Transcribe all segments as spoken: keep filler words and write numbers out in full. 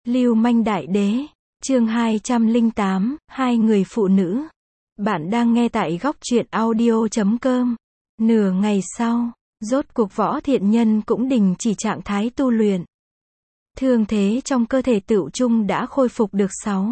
Lưu manh đại đế, chương hai trăm lẻ tám, hai người phụ nữ. Bạn đang nghe tại góc truyện audio chấm com. Nửa ngày sau, rốt cuộc Võ Thiện Nhân cũng đình chỉ trạng thái tu luyện. Thương thế trong cơ thể tựu chung đã khôi phục được sáu,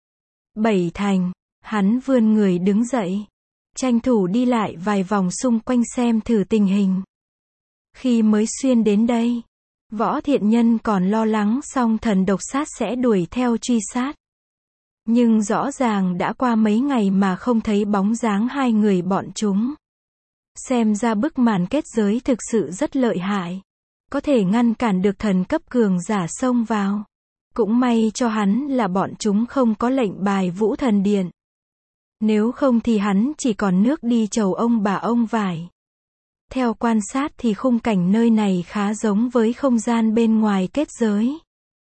bảy thành. Hắn vươn người đứng dậy, tranh thủ đi lại vài vòng xung quanh xem thử tình hình. Khi mới xuyên đến đây, Võ Thiện Nhân còn lo lắng song thần độc sát sẽ đuổi theo truy sát. Nhưng rõ ràng đã qua mấy ngày mà không thấy bóng dáng hai người bọn chúng. Xem ra bức màn kết giới thực sự rất lợi hại. Có thể ngăn cản được thần cấp cường giả xông vào. Cũng may cho hắn là bọn chúng không có lệnh bài Vũ Thần Điện. Nếu không thì hắn chỉ còn nước đi chầu ông bà ông vải. Theo quan sát thì khung cảnh nơi này khá giống với không gian bên ngoài kết giới.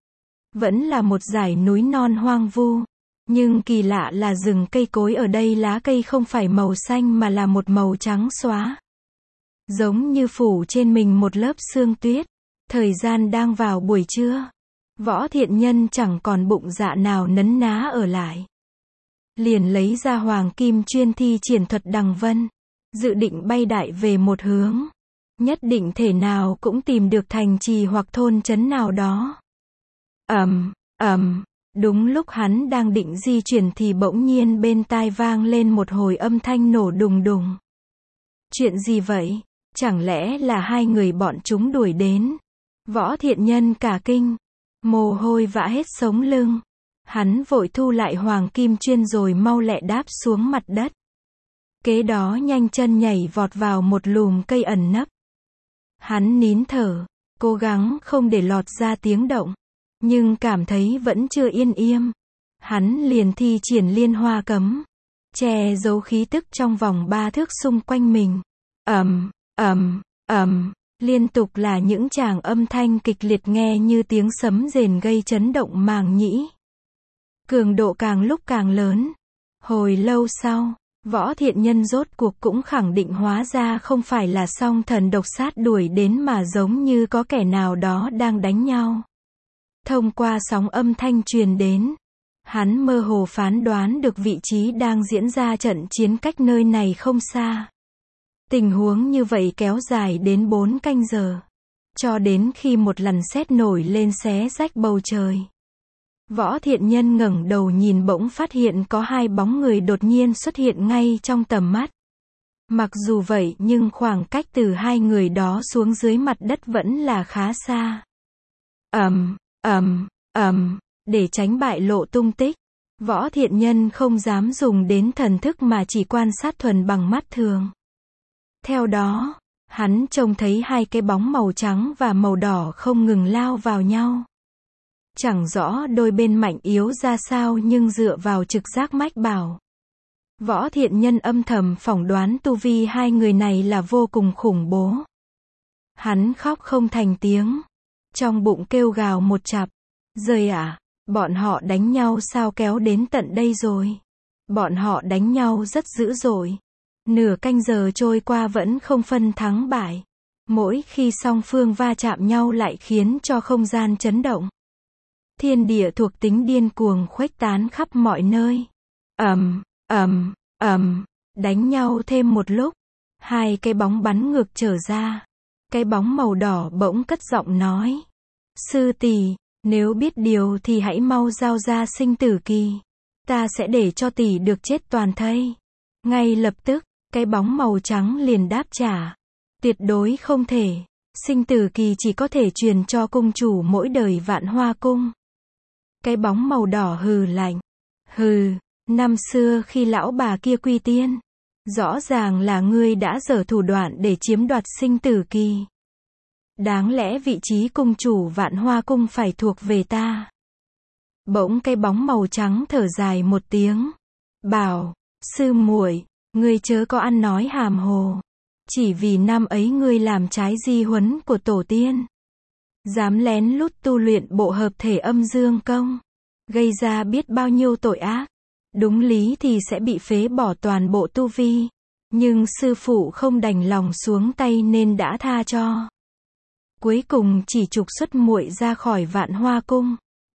Vẫn là một dải núi non hoang vu. Nhưng kỳ lạ là rừng cây cối ở đây lá cây không phải màu xanh mà là một màu trắng xóa. Giống như phủ trên mình một lớp sương tuyết. Thời gian đang vào buổi trưa. Võ Thiện Nhân chẳng còn bụng dạ nào nấn ná ở lại. Liền lấy ra hoàng kim chuyên thi triển thuật đằng vân. Dự định bay đại về một hướng. Nhất định thể nào cũng tìm được thành trì hoặc thôn trấn nào đó. Ầm, ầm, đúng lúc hắn đang định di chuyển thì bỗng nhiên bên tai vang lên một hồi âm thanh nổ đùng đùng. Chuyện gì vậy? Chẳng lẽ là hai người bọn chúng đuổi đến? Võ Thiện Nhân cả kinh. Mồ hôi vã hết sống lưng. Hắn vội thu lại hoàng kim chuyên rồi mau lẹ đáp xuống mặt đất. Kế đó nhanh chân nhảy vọt vào một lùm cây ẩn nấp. Hắn nín thở, cố gắng không để lọt ra tiếng động. Nhưng cảm thấy vẫn chưa yên im. Hắn liền thi triển liên hoa cấm. Che giấu khí tức trong vòng ba thước xung quanh mình. Ầm, ầm, ầm, liên tục là những tràng âm thanh kịch liệt nghe như tiếng sấm rền gây chấn động màng nhĩ. Cường độ càng lúc càng lớn. Hồi lâu sau, Võ Thiện Nhân rốt cuộc cũng khẳng định hóa ra không phải là song thần độc sát đuổi đến mà giống như có kẻ nào đó đang đánh nhau. Thông qua sóng âm thanh truyền đến, hắn mơ hồ phán đoán được vị trí đang diễn ra trận chiến cách nơi này không xa. Tình huống như vậy kéo dài đến bốn canh giờ. Cho đến khi một lần sét nổi lên xé rách bầu trời. Võ Thiện Nhân ngẩng đầu nhìn bỗng phát hiện có hai bóng người đột nhiên xuất hiện ngay trong tầm mắt. Mặc dù vậy nhưng khoảng cách từ hai người đó xuống dưới mặt đất vẫn là khá xa. Ầm, ầm, ầm, để tránh bại lộ tung tích, Võ Thiện Nhân không dám dùng đến thần thức mà chỉ quan sát thuần bằng mắt thường. Theo đó, hắn trông thấy hai cái bóng màu trắng và màu đỏ không ngừng lao vào nhau. Chẳng rõ đôi bên mạnh yếu ra sao nhưng dựa vào trực giác mách bảo. Võ Thiện Nhân âm thầm phỏng đoán tu vi hai người này là vô cùng khủng bố. Hắn khóc không thành tiếng. Trong bụng kêu gào một chặp. Rời à, bọn họ đánh nhau sao kéo đến tận đây rồi. Bọn họ đánh nhau rất dữ dội. Nửa canh giờ trôi qua vẫn không phân thắng bại. Mỗi khi song phương va chạm nhau lại khiến cho không gian chấn động. Thiên địa thuộc tính điên cuồng khuếch tán khắp mọi nơi. Ầm, ầm, ầm, đánh nhau thêm một lúc. Hai cái bóng bắn ngược trở ra. Cái bóng màu đỏ bỗng cất giọng nói. Sư tỷ, nếu biết điều thì hãy mau giao ra sinh tử kỳ. Ta sẽ để cho tỷ được chết toàn thây. Ngay lập tức, cái bóng màu trắng liền đáp trả. Tuyệt đối không thể. Sinh tử kỳ chỉ có thể truyền cho cung chủ mỗi đời Vạn Hoa Cung. Cái bóng màu đỏ hừ lạnh. Hừ, năm xưa khi lão bà kia quy tiên. Rõ ràng là ngươi đã giở thủ đoạn để chiếm đoạt sinh tử kỳ. Đáng lẽ vị trí cung chủ Vạn Hoa Cung phải thuộc về ta. Bỗng cái bóng màu trắng thở dài một tiếng. Bảo, sư muội, ngươi chớ có ăn nói hàm hồ. Chỉ vì năm ấy ngươi làm trái di huấn của tổ tiên. Dám lén lút tu luyện bộ hợp thể âm dương công. Gây ra biết bao nhiêu tội ác. Đúng lý thì sẽ bị phế bỏ toàn bộ tu vi. Nhưng sư phụ không đành lòng xuống tay nên đã tha cho. Cuối cùng chỉ trục xuất muội ra khỏi Vạn Hoa Cung.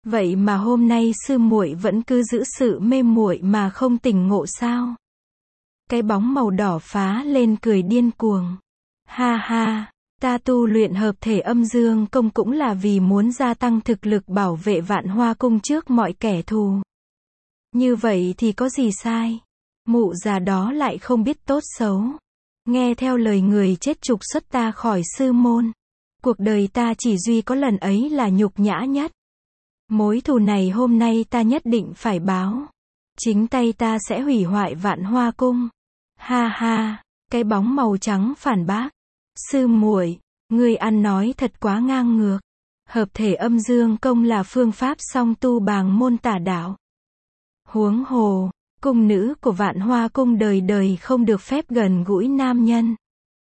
Vậy mà hôm nay sư muội vẫn cứ giữ sự mê muội mà không tỉnh ngộ sao? Cái bóng màu đỏ phá lên cười điên cuồng. Ha ha, ta tu luyện hợp thể âm dương công cũng là vì muốn gia tăng thực lực bảo vệ Vạn Hoa cung trước mọi kẻ thù. Như vậy thì có gì sai? Mụ già đó lại không biết tốt xấu. Nghe theo lời người chết trục xuất ta khỏi sư môn. Cuộc đời ta chỉ duy có lần ấy là nhục nhã nhất. Mối thù này hôm nay ta nhất định phải báo. Chính tay ta sẽ hủy hoại Vạn Hoa cung. Ha ha, cái bóng màu trắng phản bác. Sư muội, ngươi ăn nói thật quá ngang ngược. Hợp thể âm dương công là phương pháp song tu bàng môn tả đạo. Huống hồ, cung nữ của Vạn Hoa cung đời đời không được phép gần gũi nam nhân.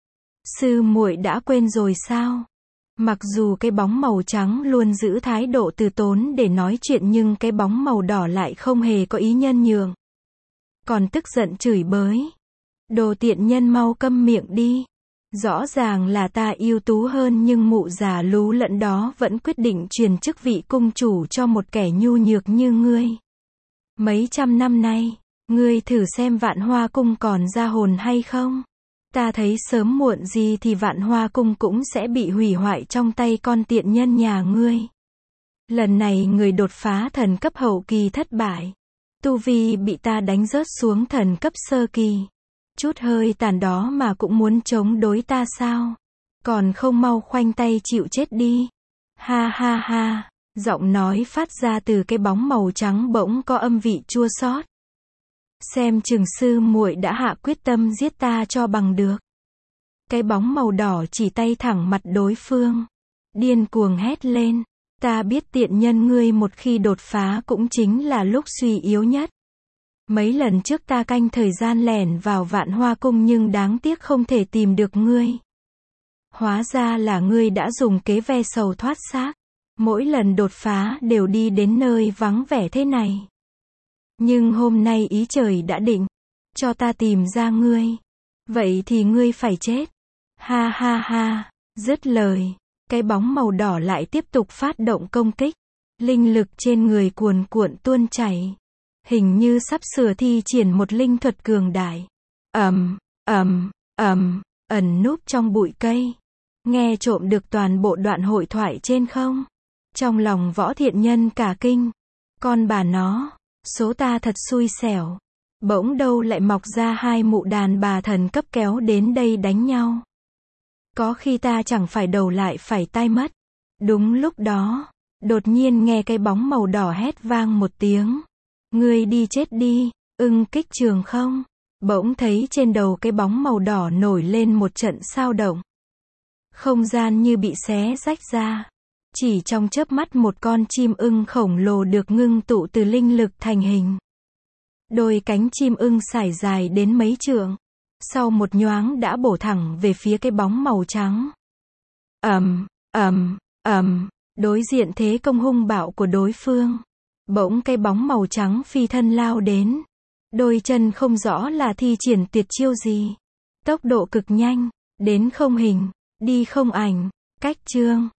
Sư muội đã quên rồi sao? Mặc dù cái bóng màu trắng luôn giữ thái độ từ tốn để nói chuyện nhưng cái bóng màu đỏ lại không hề có ý nhân nhường. Còn tức giận chửi bới. Đồ tiện nhân mau câm miệng đi. Rõ ràng là ta ưu tú hơn nhưng mụ già lú lẫn đó vẫn quyết định truyền chức vị cung chủ cho một kẻ nhu nhược như ngươi. Mấy trăm năm nay, ngươi thử xem Vạn Hoa cung còn ra hồn hay không? Ta thấy sớm muộn gì thì Vạn Hoa cung cũng sẽ bị hủy hoại trong tay con tiện nhân nhà ngươi. Lần này người đột phá thần cấp hậu kỳ thất bại. Tu vi bị ta đánh rớt xuống thần cấp sơ kỳ. Chút hơi tàn đó mà cũng muốn chống đối ta sao? Còn không mau khoanh tay chịu chết đi. Ha ha ha, giọng nói phát ra từ cái bóng màu trắng bỗng có âm vị chua xót. Xem chừng sư muội đã hạ quyết tâm giết ta cho bằng được. Cái bóng màu đỏ chỉ tay thẳng mặt đối phương. Điên cuồng hét lên. Ta biết tiện nhân ngươi một khi đột phá cũng chính là lúc suy yếu nhất. Mấy lần trước ta canh thời gian lẻn vào Vạn Hoa cung nhưng đáng tiếc không thể tìm được ngươi. Hóa ra là ngươi đã dùng kế ve sầu thoát xác. Mỗi lần đột phá đều đi đến nơi vắng vẻ thế này. Nhưng hôm nay ý trời đã định. Cho ta tìm ra ngươi. Vậy thì ngươi phải chết. Ha ha ha. Dứt lời. Cái bóng màu đỏ lại tiếp tục phát động công kích. Linh lực trên người cuồn cuộn tuôn chảy. Hình như sắp sửa thi triển một linh thuật cường đại. Ầm, ầm, ầm, ẩn núp trong bụi cây. Nghe trộm được toàn bộ đoạn hội thoại trên không? Trong lòng Võ Thiện Nhân cả kinh. Con bà nó, số ta thật xui xẻo. Bỗng đâu lại mọc ra hai mụ đàn bà thần cấp kéo đến đây đánh nhau. Có khi ta chẳng phải đầu lại phải tai mất. Đúng lúc đó, đột nhiên nghe cái bóng màu đỏ hét vang một tiếng. Ngươi đi chết đi, ưng kích trường không? Bỗng thấy trên đầu cái bóng màu đỏ nổi lên một trận sao động. Không gian như bị xé rách ra. Chỉ trong chớp mắt một con chim ưng khổng lồ được ngưng tụ từ linh lực thành hình. Đôi cánh chim ưng sải dài đến mấy trượng. Sau một nhoáng đã bổ thẳng về phía cái bóng màu trắng. Ầm, ầm, ầm, đối diện thế công hung bạo của đối phương. Bỗng cái bóng màu trắng phi thân lao đến. Đôi chân không rõ là thi triển tuyệt chiêu gì. Tốc độ cực nhanh, đến không hình, đi không ảnh. Cách chương